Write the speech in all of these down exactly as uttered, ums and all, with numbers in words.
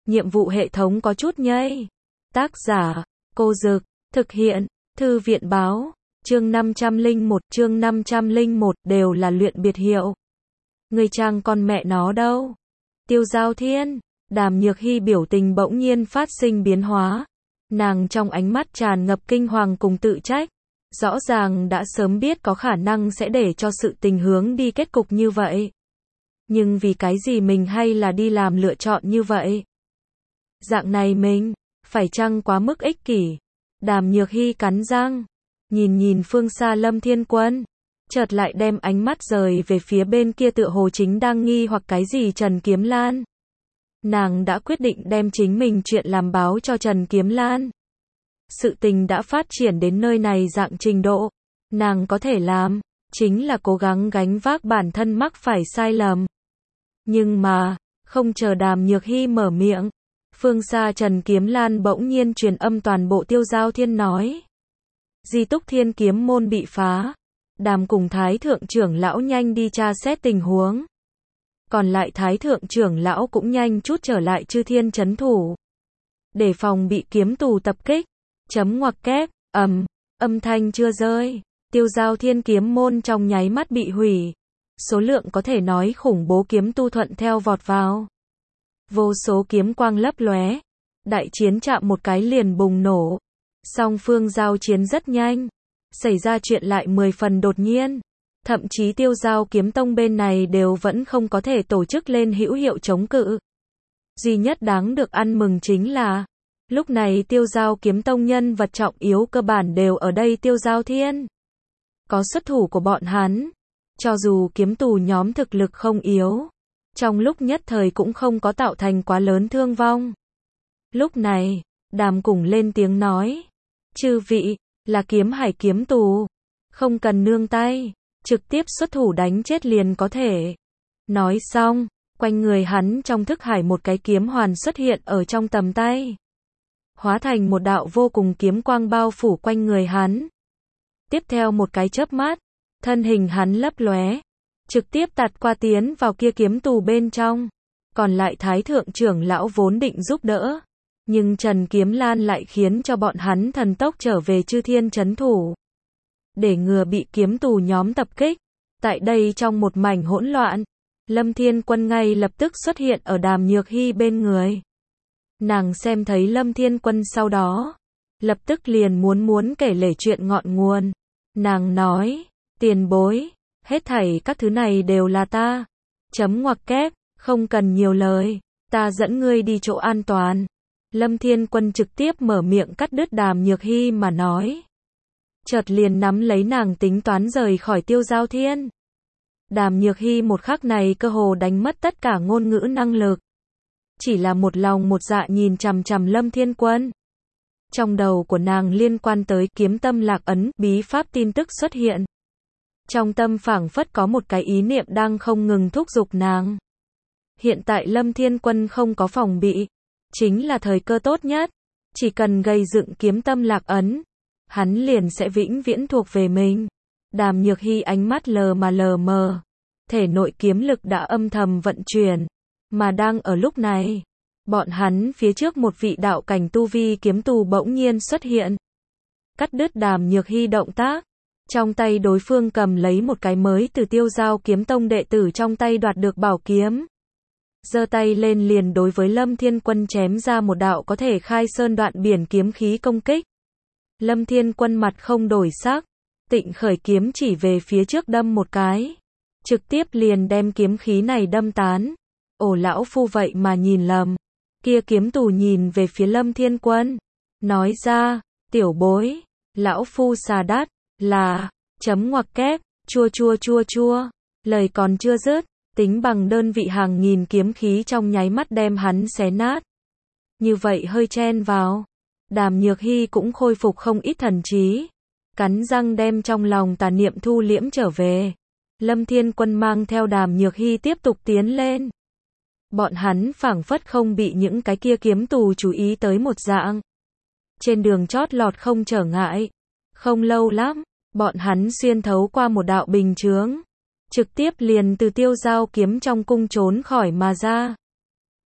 nhiệm vụ hệ thống có chút nhây. Tác giả, Cô Dực, thực hiện, Thư viện báo, chương năm trăm lẻ một, chương năm trăm lẻ một đều là luyện biệt hiệu. Người chàng con mẹ nó đâu? Tiêu Giao Thiên, Đàm Nhược Hy biểu tình bỗng nhiên phát sinh biến hóa. Nàng trong ánh mắt tràn ngập kinh hoàng cùng tự trách. Rõ ràng đã sớm biết có khả năng sẽ để cho sự tình hướng đi kết cục như vậy. Nhưng vì cái gì mình hay là đi làm lựa chọn như vậy? Dạng này mình, phải chăng quá mức ích kỷ? Đàm Nhược Hy cắn răng, nhìn nhìn phương xa Lâm Thiên Quân, chợt lại đem ánh mắt rời về phía bên kia tựa hồ chính đang nghi hoặc cái gì Trần Kiếm Lan. Nàng đã quyết định đem chính mình chuyện làm báo cho Trần Kiếm Lan. Sự tình đã phát triển đến nơi này dạng trình độ, nàng có thể làm, chính là cố gắng gánh vác bản thân mắc phải sai lầm. Nhưng mà, không chờ Đàm Nhược Hy mở miệng, phương xa Trần Kiếm Lan bỗng nhiên truyền âm toàn bộ Tiêu Giao Thiên nói. Di túc Thiên Kiếm môn bị phá, Đàm cùng Thái Thượng trưởng lão nhanh đi tra xét tình huống. Còn lại Thái Thượng trưởng lão cũng nhanh chút trở lại Chư Thiên trấn thủ. Để phòng bị kiếm tù tập kích. Chấm ngoặc kép, ầm, âm thanh chưa rơi. Tiêu Giao Thiên kiếm môn trong nháy mắt bị hủy. Số lượng có thể nói khủng bố kiếm tu thuận theo vọt vào. Vô số kiếm quang lấp lóe. Đại chiến chạm một cái liền bùng nổ. Song phương giao chiến rất nhanh. Xảy ra chuyện lại mười phần đột nhiên. Thậm chí Tiêu Giao kiếm tông bên này đều vẫn không có thể tổ chức lên hữu hiệu chống cự. Duy nhất đáng được ăn mừng chính là lúc này Tiêu Giao kiếm tông nhân vật trọng yếu cơ bản đều ở đây Tiêu Giao Thiên. Có xuất thủ của bọn hắn. Cho dù kiếm tù nhóm thực lực không yếu. Trong lúc nhất thời cũng không có tạo thành quá lớn thương vong. Lúc này, Đàm cùng lên tiếng nói. Chư vị, là kiếm hải kiếm tù. Không cần nương tay. Trực tiếp xuất thủ đánh chết liền có thể. Nói xong, quanh người hắn trong thức hải một cái kiếm hoàn xuất hiện ở trong tầm tay. Hóa thành một đạo vô cùng kiếm quang bao phủ quanh người hắn. Tiếp theo một cái chớp mắt, thân hình hắn lấp lóe, trực tiếp tạt qua tiến vào kia kiếm tù bên trong. Còn lại Thái Thượng trưởng lão vốn định giúp đỡ, nhưng Trần Kiếm Lan lại khiến cho bọn hắn thần tốc trở về Chư Thiên trấn thủ. Để ngừa bị kiếm tù nhóm tập kích, tại đây trong một mảnh hỗn loạn, Lâm Thiên Quân ngay lập tức xuất hiện ở Đàm Nhược Hy bên người. Nàng xem thấy Lâm Thiên Quân sau đó, lập tức liền muốn muốn kể lể chuyện ngọn nguồn. Nàng nói, tiền bối, hết thảy các thứ này đều là ta. Chấm ngoặc kép, không cần nhiều lời, ta dẫn ngươi đi chỗ an toàn. Lâm Thiên Quân trực tiếp mở miệng cắt đứt Đàm Nhược Hy mà nói. Chợt liền nắm lấy nàng tính toán rời khỏi Tiêu Giao Thiên. Đàm Nhược Hy một khắc này cơ hồ đánh mất tất cả ngôn ngữ năng lực. Chỉ là một lòng một dạ nhìn chằm chằm Lâm Thiên Quân. Trong đầu của nàng liên quan tới kiếm tâm lạc ấn, bí pháp tin tức xuất hiện. Trong tâm phảng phất có một cái ý niệm đang không ngừng thúc giục nàng. Hiện tại Lâm Thiên Quân không có phòng bị. Chính là thời cơ tốt nhất. Chỉ cần gây dựng kiếm tâm lạc ấn, hắn liền sẽ vĩnh viễn thuộc về mình. Đàm Nhược Hy ánh mắt lờ mà lờ mờ. Thể nội kiếm lực đã âm thầm vận chuyển. Mà đang ở lúc này, bọn hắn phía trước một vị đạo cảnh tu vi kiếm tù bỗng nhiên xuất hiện. Cắt đứt Đàm Nhược Hy động tác. Trong tay đối phương cầm lấy một cái mới từ Tiêu Giao kiếm tông đệ tử trong tay đoạt được bảo kiếm. Giơ tay lên liền đối với Lâm Thiên Quân chém ra một đạo có thể khai sơn đoạn biển kiếm khí công kích. Lâm Thiên Quân mặt không đổi sắc, tịnh khởi kiếm chỉ về phía trước đâm một cái. Trực tiếp liền đem kiếm khí này đâm tán. Ồ lão phu vậy mà nhìn lầm. Kia kiếm tù nhìn về phía Lâm Thiên Quân. Nói ra, tiểu bối, lão phu xà đát, là, chấm ngoặc kép, chua chua chua chua. Lời còn chưa dứt, tính bằng đơn vị hàng nghìn kiếm khí trong nháy mắt đem hắn xé nát. Như vậy hơi chen vào. Đàm Nhược Hy cũng khôi phục không ít thần trí. Cắn răng đem trong lòng tà niệm thu liễm trở về. Lâm Thiên Quân mang theo Đàm Nhược Hy tiếp tục tiến lên. Bọn hắn phảng phất không bị những cái kia kiếm tù chú ý tới một dạng. Trên đường chót lọt không trở ngại. Không lâu lắm, bọn hắn xuyên thấu qua một đạo bình chướng. Trực tiếp liền từ Tiêu Giao kiếm trong cung trốn khỏi mà ra.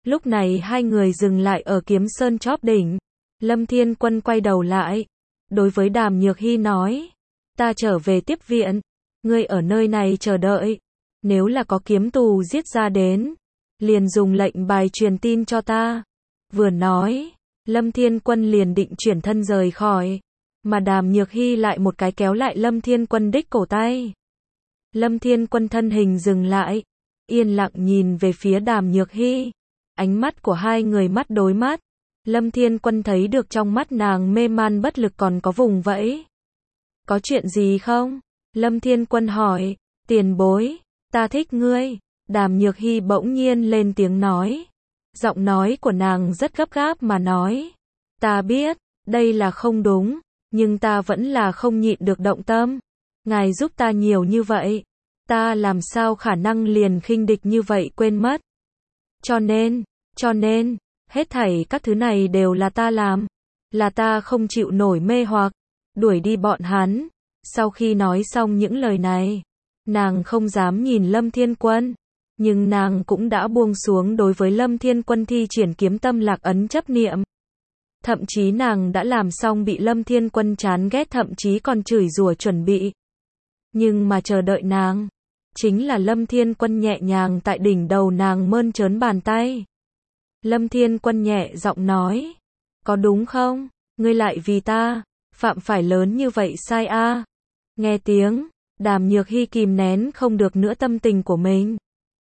Lúc này hai người dừng lại ở Kiếm Sơn chóp đỉnh. Lâm Thiên Quân quay đầu lại, đối với Đàm Nhược Hy nói, ta trở về tiếp viện, ngươi ở nơi này chờ đợi, nếu là có kiếm tù giết ra đến, liền dùng lệnh bài truyền tin cho ta. Vừa nói, Lâm Thiên Quân liền định chuyển thân rời khỏi, mà Đàm Nhược Hy lại một cái kéo lại Lâm Thiên Quân đích cổ tay. Lâm Thiên Quân thân hình dừng lại, yên lặng nhìn về phía Đàm Nhược Hy, ánh mắt của hai người mắt đối mắt. Lâm Thiên Quân thấy được trong mắt nàng mê man bất lực còn có vùng vẫy. Có chuyện gì không? Lâm Thiên Quân hỏi. Tiền bối, ta thích ngươi. Đàm Nhược Hy bỗng nhiên lên tiếng nói. Giọng nói của nàng rất gấp gáp mà nói. Ta biết, đây là không đúng, nhưng ta vẫn là không nhịn được động tâm. Ngài giúp ta nhiều như vậy, ta làm sao khả năng liền khinh địch như vậy quên mất. Cho nên, cho nên, hết thảy các thứ này đều là ta làm, là ta không chịu nổi mê hoặc, đuổi đi bọn hắn. Sau khi nói xong những lời này, nàng không dám nhìn Lâm Thiên Quân, nhưng nàng cũng đã buông xuống đối với Lâm Thiên Quân thi triển kiếm tâm lạc ấn chấp niệm. Thậm chí nàng đã làm xong bị Lâm Thiên Quân chán ghét, thậm chí còn chửi rủa chuẩn bị. Nhưng mà chờ đợi nàng, chính là Lâm Thiên Quân nhẹ nhàng tại đỉnh đầu nàng mơn trớn bàn tay. Lâm Thiên Quân nhẹ giọng nói, có đúng không? Ngươi lại vì ta, phạm phải lớn như vậy sai a? À? Nghe tiếng, Đàm Nhược Hy kìm nén không được nữa tâm tình của mình.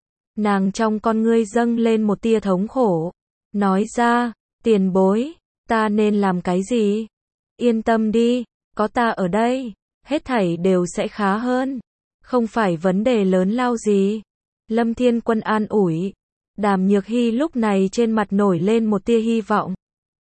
Nàng trong con ngươi dâng lên một tia thống khổ, nói ra, tiền bối, ta nên làm cái gì? Yên tâm đi, có ta ở đây, hết thảy đều sẽ khá hơn, không phải vấn đề lớn lao gì. Lâm Thiên Quân an ủi. Đàm Nhược Hy lúc này trên mặt nổi lên một tia hy vọng.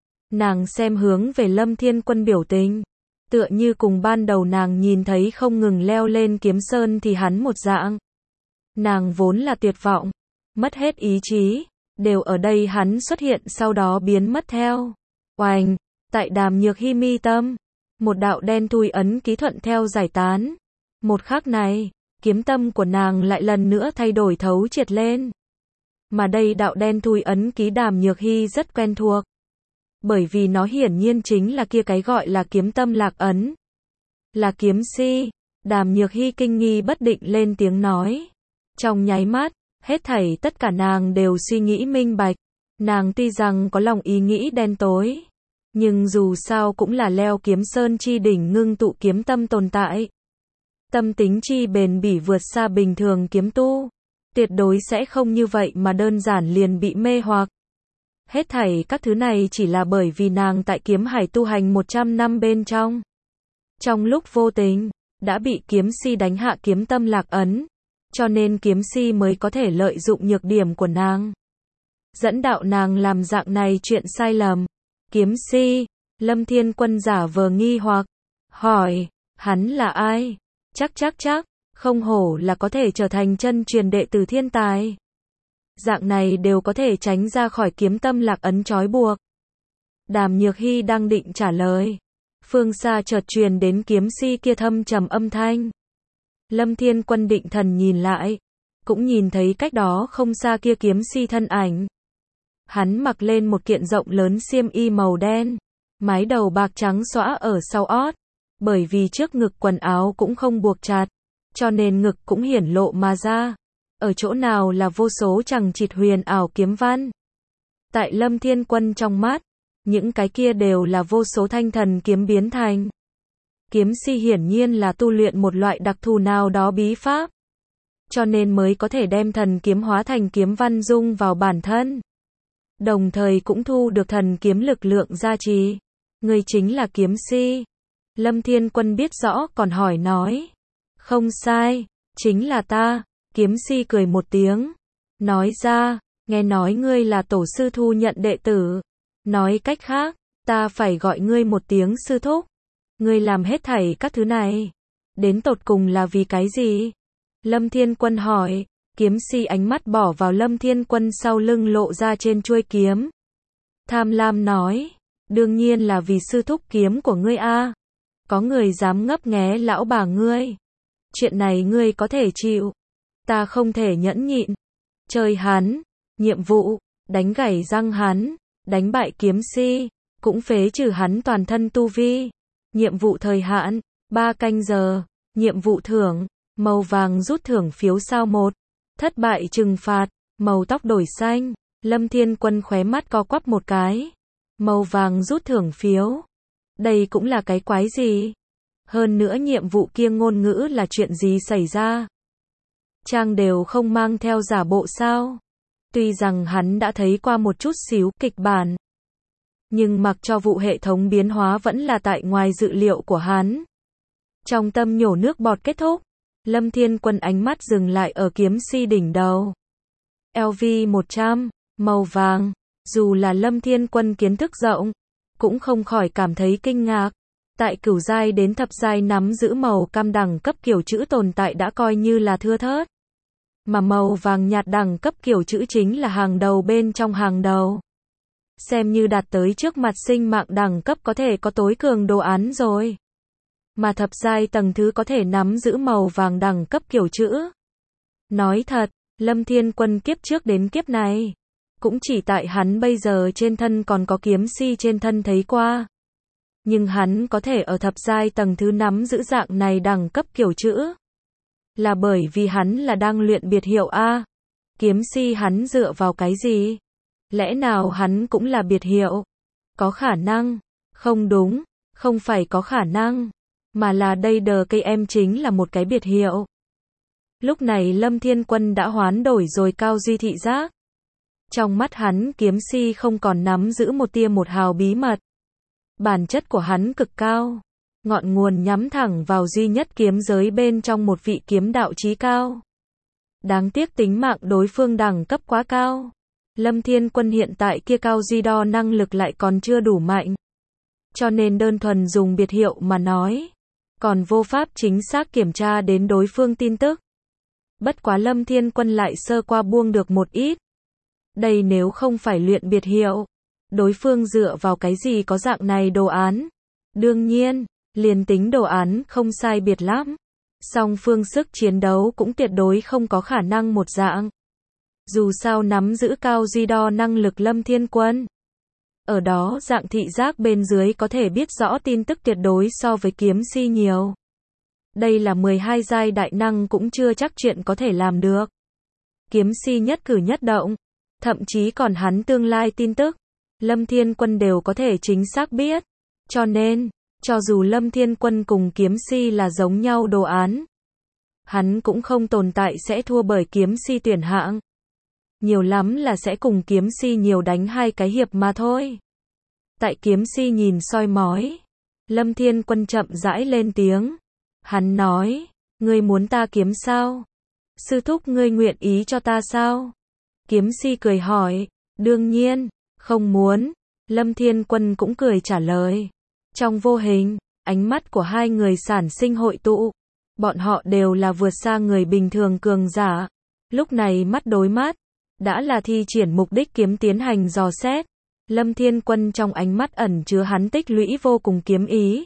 Nàng xem hướng về Lâm Thiên Quân biểu tình, tựa như cùng ban đầu nàng nhìn thấy không ngừng leo lên Kiếm Sơn thì hắn một dạng. Nàng vốn là tuyệt vọng, mất hết ý chí, đều ở đây hắn xuất hiện sau đó biến mất theo. Oành, tại Đàm Nhược Hy mi tâm, một đạo đen thui ấn ký thuận theo giải tán. Một khắc này, kiếm tâm của nàng lại lần nữa thay đổi thấu triệt lên. Mà đây đạo đen thui ấn ký Đàm Nhược Hy rất quen thuộc. Bởi vì nó hiển nhiên chính là kia cái gọi là kiếm tâm lạc ấn. Là kiếm si. Đàm Nhược Hy kinh nghi bất định lên tiếng nói. Trong nháy mắt, hết thảy tất cả nàng đều suy nghĩ minh bạch. Nàng tuy rằng có lòng ý nghĩ đen tối, nhưng dù sao cũng là leo Kiếm Sơn chi đỉnh ngưng tụ kiếm tâm tồn tại. Tâm tính chi bền bỉ vượt xa bình thường kiếm tu. Tuyệt đối sẽ không như vậy mà đơn giản liền bị mê hoặc. Hết thảy các thứ này chỉ là bởi vì nàng tại kiếm hải tu hành một trăm năm bên trong. Trong lúc vô tình, đã bị kiếm si đánh hạ kiếm tâm lạc ấn. Cho nên kiếm si mới có thể lợi dụng nhược điểm của nàng. Dẫn đạo nàng làm dạng này chuyện sai lầm. Kiếm si, Lâm Thiên Quân giả vờ nghi hoặc, hỏi, hắn là ai? Chắc chắc chắc, không hổ là có thể trở thành chân truyền đệ tử thiên tài. Dạng này đều có thể tránh ra khỏi kiếm tâm lạc ấn trói buộc. Đàm Nhược Hy đang định trả lời. Phương xa chợt truyền đến kiếm si kia thâm trầm âm thanh. Lâm Thiên Quân định thần nhìn lại, cũng nhìn thấy cách đó không xa kia kiếm si thân ảnh. Hắn mặc lên một kiện rộng lớn xiêm y màu đen, mái đầu bạc trắng xõa ở sau ót, bởi vì trước ngực quần áo cũng không buộc chặt, cho nên ngực cũng hiển lộ mà ra. Ở chỗ nào là vô số chằng chịt huyền ảo kiếm văn. Tại Lâm Thiên Quân trong mắt, những cái kia đều là vô số thanh thần kiếm biến thành. Kiếm si hiển nhiên là tu luyện một loại đặc thù nào đó bí pháp, cho nên mới có thể đem thần kiếm hóa thành kiếm văn dung vào bản thân. Đồng thời cũng thu được thần kiếm lực lượng gia trì. Người chính là kiếm si. Lâm Thiên Quân biết rõ còn hỏi nói. Không sai, chính là ta. Kiếm si cười một tiếng. Nói ra, nghe nói ngươi là tổ sư thu nhận đệ tử. Nói cách khác, ta phải gọi ngươi một tiếng sư thúc. Ngươi làm hết thảy các thứ này, đến tột cùng là vì cái gì? Lâm Thiên Quân hỏi. Kiếm si ánh mắt bỏ vào Lâm Thiên Quân sau lưng lộ ra trên chuôi kiếm. Tham lam nói, đương nhiên là vì sư thúc kiếm của ngươi a. Có người dám ngấp nghé lão bà ngươi. Chuyện này ngươi có thể chịu. Ta không thể nhẫn nhịn. Chơi hắn. Nhiệm vụ, đánh gãy răng hắn, đánh bại kiếm si, cũng phế trừ hắn toàn thân tu vi. Nhiệm vụ thời hạn, ba canh giờ, nhiệm vụ thưởng, màu vàng rút thưởng phiếu sao một, thất bại trừng phạt, màu tóc đổi xanh, Lâm Thiên Quân khóe mắt co quắp một cái. Màu vàng rút thưởng phiếu. Đây cũng là cái quái gì? Hơn nữa nhiệm vụ kia ngôn ngữ là chuyện gì xảy ra? Trang đều không mang theo giả bộ sao? Tuy rằng hắn đã thấy qua một chút xíu kịch bản, nhưng mặc cho vụ hệ thống biến hóa vẫn là tại ngoài dự liệu của hắn. Trong tâm nhổ nước bọt kết thúc, Lâm Thiên Quân ánh mắt dừng lại ở kiếm si đỉnh đầu. L V một trăm, màu vàng, dù là Lâm Thiên Quân kiến thức rộng, cũng không khỏi cảm thấy kinh ngạc. Tại cửu giai đến thập giai nắm giữ màu cam đẳng cấp kiểu chữ tồn tại đã coi như là thưa thớt. Mà màu vàng nhạt đẳng cấp kiểu chữ chính là hàng đầu bên trong hàng đầu. Xem như đạt tới trước mặt sinh mạng đẳng cấp có thể có tối cường đồ án rồi. Mà thập giai tầng thứ có thể nắm giữ màu vàng đẳng cấp kiểu chữ. Nói thật, Lâm Thiên Quân kiếp trước đến kiếp này, cũng chỉ tại hắn bây giờ trên thân còn có kiếm si trên thân thấy qua. Nhưng hắn có thể ở thập giai tầng thứ nắm giữ dạng này đẳng cấp kiểu chữ. Là bởi vì hắn là đang luyện biệt hiệu A. Kiếm si hắn dựa vào cái gì? Lẽ nào hắn cũng là biệt hiệu? Có khả năng. Không đúng, không phải có khả năng. Mà là đây đờ cây em chính là một cái biệt hiệu. Lúc này Lâm Thiên Quân đã hoán đổi rồi cao duy thị giác. Trong mắt hắn kiếm si không còn nắm giữ một tia một hào bí mật. Bản chất của hắn cực cao. Ngọn nguồn nhắm thẳng vào duy nhất kiếm giới bên trong một vị kiếm đạo chí cao. Đáng tiếc tính mạng đối phương đẳng cấp quá cao. Lâm Thiên Quân hiện tại kia cao duy đo năng lực lại còn chưa đủ mạnh. Cho nên đơn thuần dùng biệt hiệu mà nói. Còn vô pháp chính xác kiểm tra đến đối phương tin tức. Bất quá Lâm Thiên Quân lại sơ qua buông được một ít. Đây nếu không phải luyện biệt hiệu, đối phương dựa vào cái gì có dạng này đồ án? Đương nhiên, liền tính đồ án không sai biệt lắm. Song phương sức chiến đấu cũng tuyệt đối không có khả năng một dạng. Dù sao nắm giữ cao duy đo năng lực Lâm Thiên Quân. Ở đó dạng thị giác bên dưới có thể biết rõ tin tức tuyệt đối so với kiếm si nhiều. Đây là mười hai giai đại năng cũng chưa chắc chuyện có thể làm được. Kiếm si nhất cử nhất động, thậm chí còn hắn tương lai tin tức, Lâm Thiên Quân đều có thể chính xác biết. Cho nên, cho dù Lâm Thiên Quân cùng kiếm si là giống nhau đồ án, hắn cũng không tồn tại sẽ thua bởi kiếm si tuyển hạng. Nhiều lắm là sẽ cùng kiếm si nhiều đánh hai cái hiệp mà thôi. Tại kiếm si nhìn soi mói, Lâm Thiên Quân chậm rãi lên tiếng. Hắn nói, ngươi muốn ta kiếm sao? Sư thúc ngươi nguyện ý cho ta sao? Kiếm si cười hỏi, đương nhiên, không muốn. Lâm Thiên Quân cũng cười trả lời. Trong vô hình, ánh mắt của hai người sản sinh hội tụ. Bọn họ đều là vượt xa người bình thường cường giả. Lúc này mắt đối mắt, đã là thi triển mục đích kiếm tiến hành dò xét. Lâm Thiên Quân trong ánh mắt ẩn chứa hắn tích lũy vô cùng kiếm ý.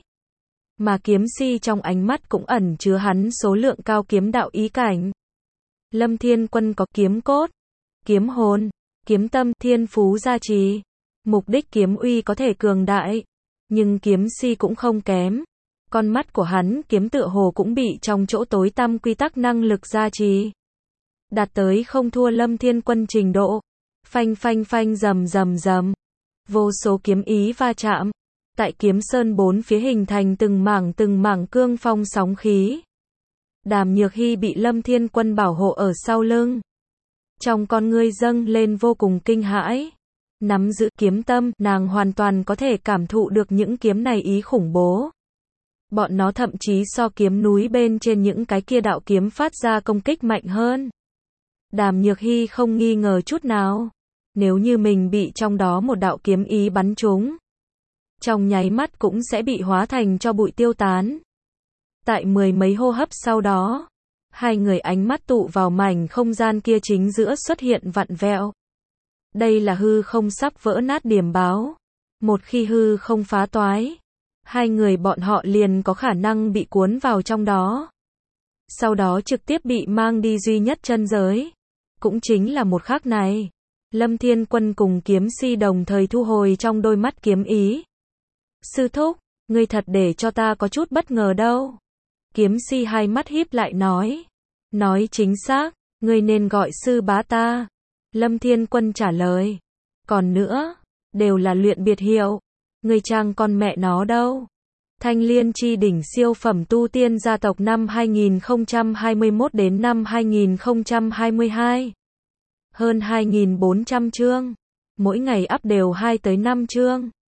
Mà kiếm si trong ánh mắt cũng ẩn chứa hắn số lượng cao kiếm đạo ý cảnh. Lâm Thiên Quân có kiếm cốt, kiếm hồn, kiếm tâm, thiên phú gia trì. Mục đích kiếm uy có thể cường đại. Nhưng kiếm si cũng không kém. Con mắt của hắn kiếm tựa hồ cũng bị trong chỗ tối tăm quy tắc năng lực gia trì. Đạt tới không thua Lâm Thiên Quân trình độ. Phanh phanh phanh rầm rầm rầm. Vô số kiếm ý va chạm. Tại kiếm sơn bốn phía hình thành từng mảng từng mảng cương phong sóng khí. Đàm Nhược Hy bị Lâm Thiên Quân bảo hộ ở sau lưng. Trong con ngươi dâng lên vô cùng kinh hãi. Nắm giữ kiếm tâm, nàng hoàn toàn có thể cảm thụ được những kiếm này ý khủng bố. Bọn nó thậm chí so kiếm núi bên trên những cái kia đạo kiếm phát ra công kích mạnh hơn. Đàm Nhược Hy không nghi ngờ chút nào. Nếu như mình bị trong đó một đạo kiếm ý bắn trúng, trong nháy mắt cũng sẽ bị hóa thành cho bụi tiêu tán. Tại mười mấy hô hấp sau đó, hai người ánh mắt tụ vào mảnh không gian kia chính giữa xuất hiện vặn vẹo. Đây là hư không sắp vỡ nát điểm báo. Một khi hư không phá toái, hai người bọn họ liền có khả năng bị cuốn vào trong đó. Sau đó trực tiếp bị mang đi duy nhất chân giới. Cũng chính là một khắc này. Lâm Thiên Quân cùng kiếm si đồng thời thu hồi trong đôi mắt kiếm ý. Sư thúc, ngươi thật để cho ta có chút bất ngờ đâu. Kiếm si hai mắt híp lại nói. Nói chính xác, ngươi nên gọi sư bá ta. Lâm Thiên Quân trả lời. Còn nữa, đều là luyện biệt hiệu. Ngươi trang con mẹ nó đâu. Thanh Liên chi đỉnh siêu phẩm tu tiên gia tộc năm hai nghìn không trăm hai mươi mốt đến năm hai nghìn không trăm hai mươi hai. Hơn hai nghìn bốn trăm chương. Mỗi ngày up đều hai tới năm chương.